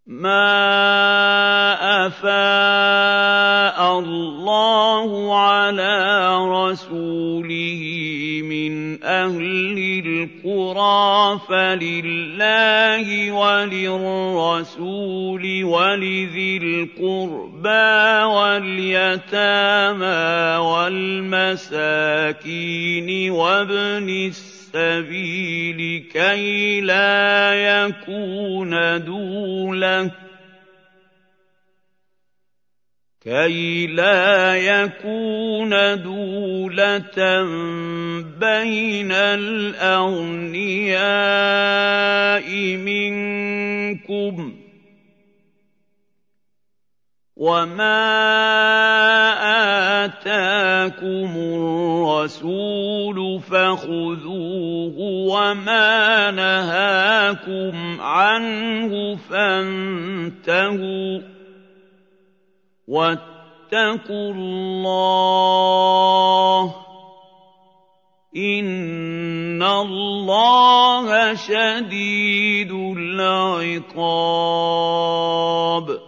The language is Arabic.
مَا أَفَاءَ اللَّهُ عَلَىٰ رَسُولِهِ مِنْ أَهْلِ الْقُرَىٰ فَلِلَّهِ وَلِلرَّسُولِ وَلِذِي الْقُرْبَىٰ وَالْيَتَامَىٰ وَالْمَسَاكِينِ وَابْنِ السَّبِيلِ كَيْ لَا يَكُونَ دُولَةً بَيْنَ الْأَغْنِيَاءِ مِنكُمْ ۚ وَمَا آتَاكُمُ الرَّسُولُ فَخُذُوهُ وَمَا نَهَاكُمْ عَنْهُ فَانتَهُوا ۚ وَاتَّقُوا اللَّهَ ۖ إِنَّ اللَّهَ شَدِيدُ الْعِقَابِ.